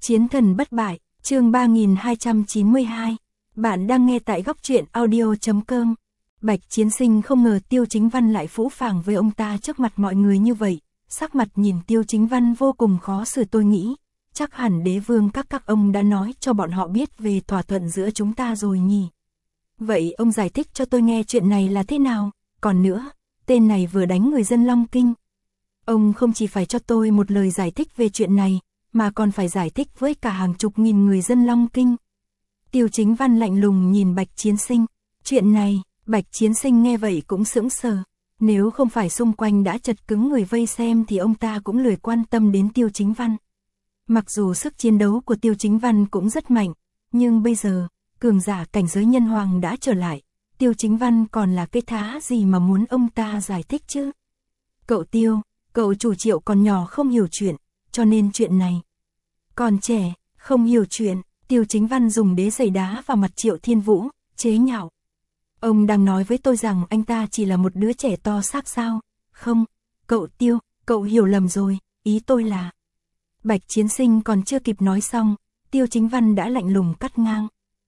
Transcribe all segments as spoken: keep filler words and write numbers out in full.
Chiến thần bất bại, chương ba nghìn hai trăm chín mươi hai. Bạn đang nghe tại góc truyện audio chấm com. Bạch Chiến Sinh không ngờ Tiêu Chính Văn lại phũ phàng với ông ta trước mặt mọi người như vậy, sắc mặt nhìn Tiêu Chính Văn vô cùng khó xử. Tôi nghĩ, chắc hẳn đế vương các các ông đã nói cho bọn họ biết về thỏa thuận giữa chúng ta rồi nhỉ. Vậy ông giải thích cho tôi nghe chuyện này là thế nào, còn nữa, tên này vừa đánh người dân Long Kinh. Ông không chỉ phải cho tôi một lời giải thích về chuyện này, mà còn phải giải thích với cả hàng chục nghìn người dân Long Kinh. Tiêu Chính Văn lạnh lùng nhìn Bạch Chiến Sinh. Chuyện này, Bạch Chiến Sinh nghe vậy cũng sững sờ. Nếu không phải xung quanh đã chật cứng người vây xem thì ông ta cũng lười quan tâm đến Tiêu Chính Văn. Mặc dù sức chiến đấu của Tiêu Chính Văn cũng rất mạnh, nhưng bây giờ, cường giả cảnh giới nhân hoàng đã trở lại. Tiêu Chính Văn còn là cái thá gì mà muốn ông ta giải thích chứ? Cậu Tiêu, cậu chủ Triệu còn nhỏ không hiểu chuyện, cho nên chuyện này. Còn trẻ, không hiểu chuyện, Tiêu Chính Văn dùng đế giày đá vào mặt Triệu Thiên Vũ, chế nhạo. Ông đang nói với tôi rằng anh ta chỉ là một đứa trẻ to xác sao? Không, cậu Tiêu, cậu hiểu lầm rồi, ý tôi là... Bạch Chiến Sinh còn chưa kịp nói xong, Tiêu Chính Văn đã lạnh lùng cắt ngang.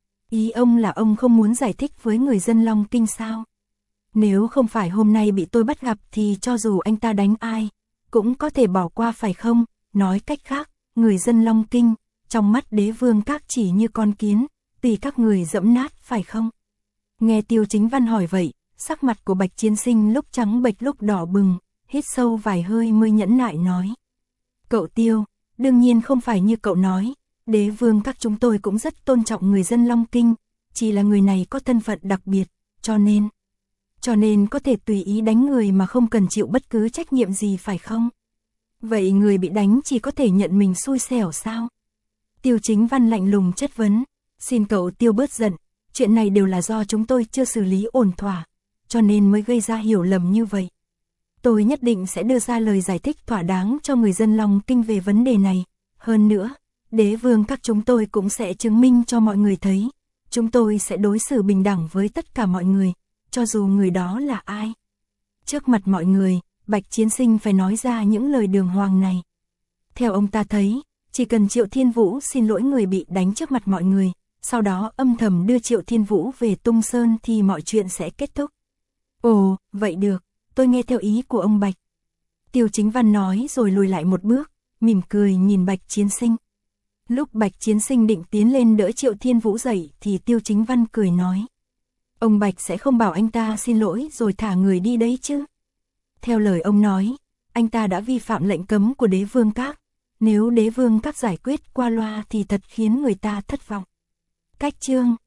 Ý ông là ông không muốn giải thích với người dân Long Kinh sao? Nếu không phải hôm nay bị tôi bắt gặp thì cho dù anh ta đánh ai, cũng có thể bỏ qua phải không? Nói cách khác, người dân Long Kinh, trong mắt đế vương các chỉ như con kiến, tùy các người dẫm nát phải không? Nghe Tiêu Chính Văn hỏi vậy, sắc mặt của Bạch Chiến Sinh lúc trắng bệch lúc đỏ bừng, hít sâu vài hơi mới nhẫn nại nói. Cậu Tiêu, đương nhiên không phải như cậu nói, đế vương các chúng tôi cũng rất tôn trọng người dân Long Kinh, chỉ là người này có thân phận đặc biệt, cho nên... Cho nên có thể tùy ý đánh người mà không cần chịu bất cứ trách nhiệm gì phải không? Vậy người bị đánh chỉ có thể nhận mình xui xẻo sao? Tiêu Chính Văn lạnh lùng chất vấn. Xin cậu Tiêu bớt giận, chuyện này đều là do chúng tôi chưa xử lý ổn thỏa, cho nên mới gây ra hiểu lầm như vậy. Tôi nhất định sẽ đưa ra lời giải thích thỏa đáng cho người dân Long Kinh về vấn đề này. Hơn nữa, đế vương các chúng tôi cũng sẽ chứng minh cho mọi người thấy, chúng tôi sẽ đối xử bình đẳng với tất cả mọi người, cho dù người đó là ai. Trước mặt mọi người, Bạch Chiến Sinh phải nói ra những lời đường hoàng này. Theo ông ta thấy, chỉ cần Triệu Thiên Vũ xin lỗi người bị đánh trước mặt mọi người, sau đó âm thầm đưa Triệu Thiên Vũ về Tung Sơn thì mọi chuyện sẽ kết thúc. Ồ, vậy được, tôi nghe theo ý của ông Bạch. Tiêu Chính Văn nói rồi lùi lại một bước, mỉm cười nhìn Bạch Chiến Sinh. Lúc Bạch Chiến Sinh định tiến lên đỡ Triệu Thiên Vũ dậy thì Tiêu Chính Văn cười nói. Ông Bạch sẽ không bảo anh ta xin lỗi rồi thả người đi đấy chứ. Theo lời ông nói, anh ta đã vi phạm lệnh cấm của đế vương các. Nếu đế vương các giải quyết qua loa thì thật khiến người ta thất vọng. Cách chương